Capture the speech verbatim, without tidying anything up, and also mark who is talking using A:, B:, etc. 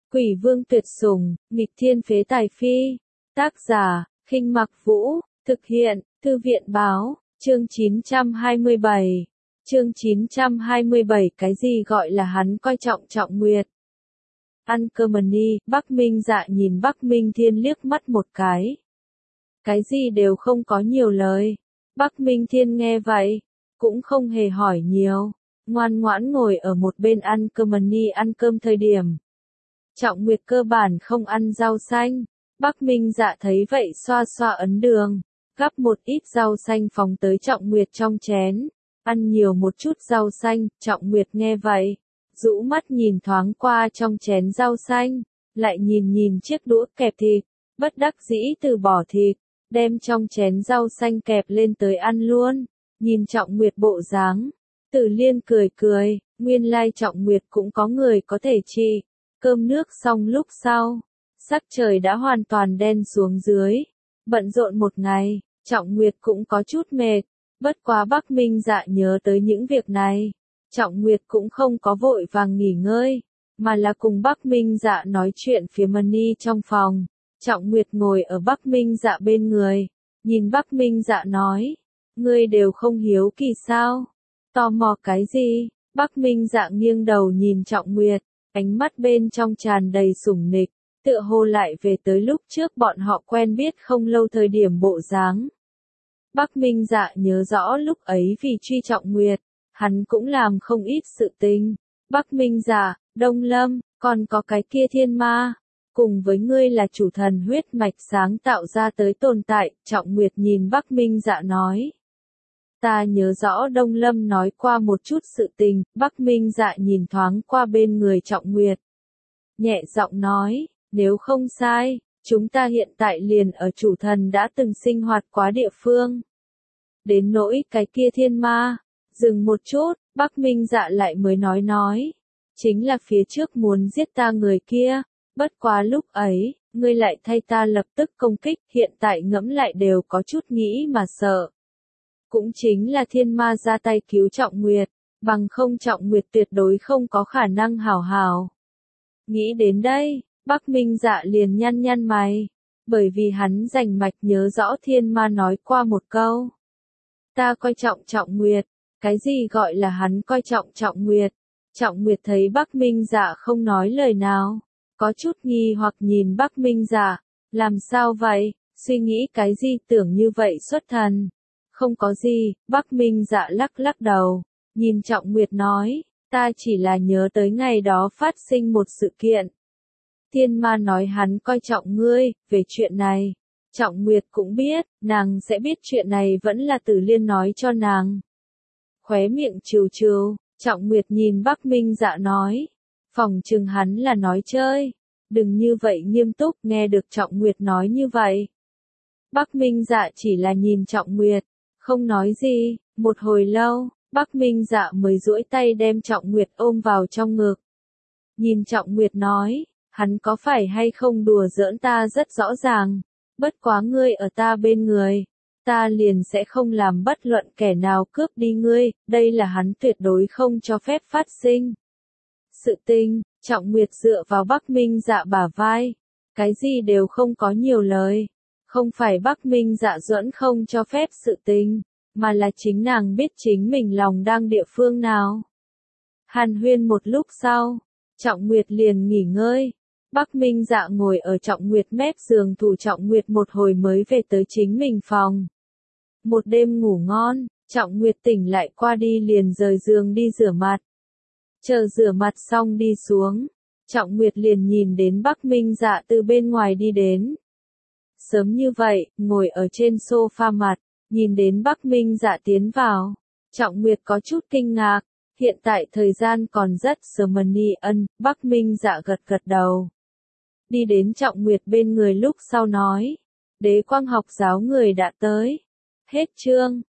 A: Quỷ vương tuyệt sủng, nghịch thiên phế tài phi. Tác giả, Khinh Mặc Vũ, thực hiện, Thư viện báo, chương chín trăm hai mươi bảy. Chương chín trăm hai mươi bảy cái gì gọi là hắn coi trọng Trọng Nguyệt. Uncommon, Bắc Minh Dạ nhìn Bắc Minh Thiên liếc mắt một cái. Cái gì đều không có nhiều lời. Bắc Minh Thiên nghe vậy, cũng không hề hỏi nhiều, ngoan ngoãn ngồi ở một bên Uncommon ăn cơm thời điểm. Trọng Nguyệt cơ bản không ăn rau xanh. Bắc Minh Dạ thấy vậy xoa xoa ấn đường, gắp một ít rau xanh phóng tới Trọng Nguyệt trong chén. Ăn nhiều một chút rau xanh, Trọng Nguyệt nghe vậy, rũ mắt nhìn thoáng qua trong chén rau xanh, lại nhìn nhìn chiếc đũa kẹp thịt, bất đắc dĩ từ bỏ thịt, đem trong chén rau xanh kẹp lên tới ăn luôn. Nhìn Trọng Nguyệt bộ dáng, Tử Liên cười cười, nguyên lai Trọng Nguyệt cũng có người có thể trị. Cơm nước xong lúc sau, sắc trời đã hoàn toàn đen xuống dưới. Bận rộn một ngày, Trọng Nguyệt cũng có chút mệt. Bất quá Bắc Minh Dạ nhớ tới những việc này. Trọng Nguyệt cũng không có vội vàng nghỉ ngơi, mà là cùng Bắc Minh Dạ nói chuyện phía Mani trong phòng. Trọng Nguyệt ngồi ở Bắc Minh Dạ bên người, nhìn Bắc Minh Dạ nói, ngươi đều không hiếu kỳ sao? Tò mò cái gì? Bắc Minh Dạ nghiêng đầu nhìn Trọng Nguyệt, ánh mắt bên trong tràn đầy sủng nịch, tựa hồ lại về tới lúc trước bọn họ quen biết không lâu thời điểm bộ dáng. Bắc Minh Dạ nhớ rõ lúc ấy vì truy Trọng Nguyệt, hắn cũng làm không ít sự tình. Bắc Minh Dạ, Đông Lâm, còn có cái kia thiên ma, cùng với ngươi là chủ thần huyết mạch sáng tạo ra tới tồn tại. Trọng Nguyệt nhìn Bắc Minh Dạ nói. Ta nhớ rõ Đông Lâm nói qua một chút sự tình. Bắc Minh Dạ nhìn thoáng qua bên người Trọng Nguyệt, nhẹ giọng nói, nếu không sai, chúng ta hiện tại liền ở chủ thần đã từng sinh hoạt quá địa phương. Đến nỗi cái kia thiên ma, dừng một chút, Bắc Minh Dạ lại mới nói nói, chính là phía trước muốn giết ta người kia, bất quá lúc ấy, ngươi lại thay ta lập tức công kích, hiện tại ngẫm lại đều có chút nghĩ mà sợ. Cũng chính là thiên ma ra tay cứu Trọng Nguyệt, bằng không Trọng Nguyệt tuyệt đối không có khả năng hảo hảo. Nghĩ đến đây, Bắc Minh Dạ liền nhăn nhăn mày, bởi vì hắn rành mạch nhớ rõ thiên ma nói qua một câu. Ta coi trọng Trọng Nguyệt, cái gì gọi là hắn coi trọng Trọng Nguyệt? Trọng Nguyệt thấy Bắc Minh Dạ không nói lời nào, có chút nghi hoặc nhìn Bắc Minh Dạ, làm sao vậy, suy nghĩ cái gì tưởng như vậy xuất thần. Không có gì, Bắc Minh Dạ lắc lắc đầu, nhìn Trọng Nguyệt nói, ta chỉ là nhớ tới ngày đó phát sinh một sự kiện. Thiên ma nói hắn coi trọng ngươi, về chuyện này. Trọng Nguyệt cũng biết, nàng sẽ biết chuyện này vẫn là Tử Liên nói cho nàng. Khóe miệng trừ trừ, Trọng Nguyệt nhìn Bắc Minh Dạ nói, phòng chừng hắn là nói chơi, đừng như vậy nghiêm túc. Nghe được Trọng Nguyệt nói như vậy, Bắc Minh Dạ chỉ là nhìn Trọng Nguyệt, không nói gì. Một hồi lâu, Bắc Minh Dạ mới duỗi tay đem Trọng Nguyệt ôm vào trong ngực. Nhìn Trọng Nguyệt nói, hắn có phải hay không đùa giỡn ta rất rõ ràng, bất quá ngươi ở ta bên người, ta liền sẽ không làm bất luận kẻ nào cướp đi ngươi, đây là hắn tuyệt đối không cho phép phát sinh. Sự tình, Trọng Nguyệt dựa vào Bắc Minh Dạ bả vai, cái gì đều không có nhiều lời, không phải Bắc Minh Dạ duẫn không cho phép sự tình, mà là chính nàng biết chính mình lòng đang địa phương nào. Hàn huyên một lúc sau, Trọng Nguyệt liền nghỉ ngơi. Bắc Minh Dạ ngồi ở Trọng Nguyệt mép giường thủ Trọng Nguyệt một hồi mới về tới chính mình phòng. Một đêm ngủ ngon, Trọng Nguyệt tỉnh lại qua đi liền rời giường đi rửa mặt. Chờ rửa mặt xong đi xuống, Trọng Nguyệt liền nhìn đến Bắc Minh Dạ từ bên ngoài đi đến. Sớm như vậy, ngồi ở trên sofa mặt, nhìn đến Bắc Minh Dạ tiến vào, Trọng Nguyệt có chút kinh ngạc, hiện tại thời gian còn rất sớm. Mani ân, Bắc Minh Dạ gật gật đầu. Đi đến Trọng Nguyệt bên người lúc sau nói, Đế Quang học giáo người đã tới. Hết chương.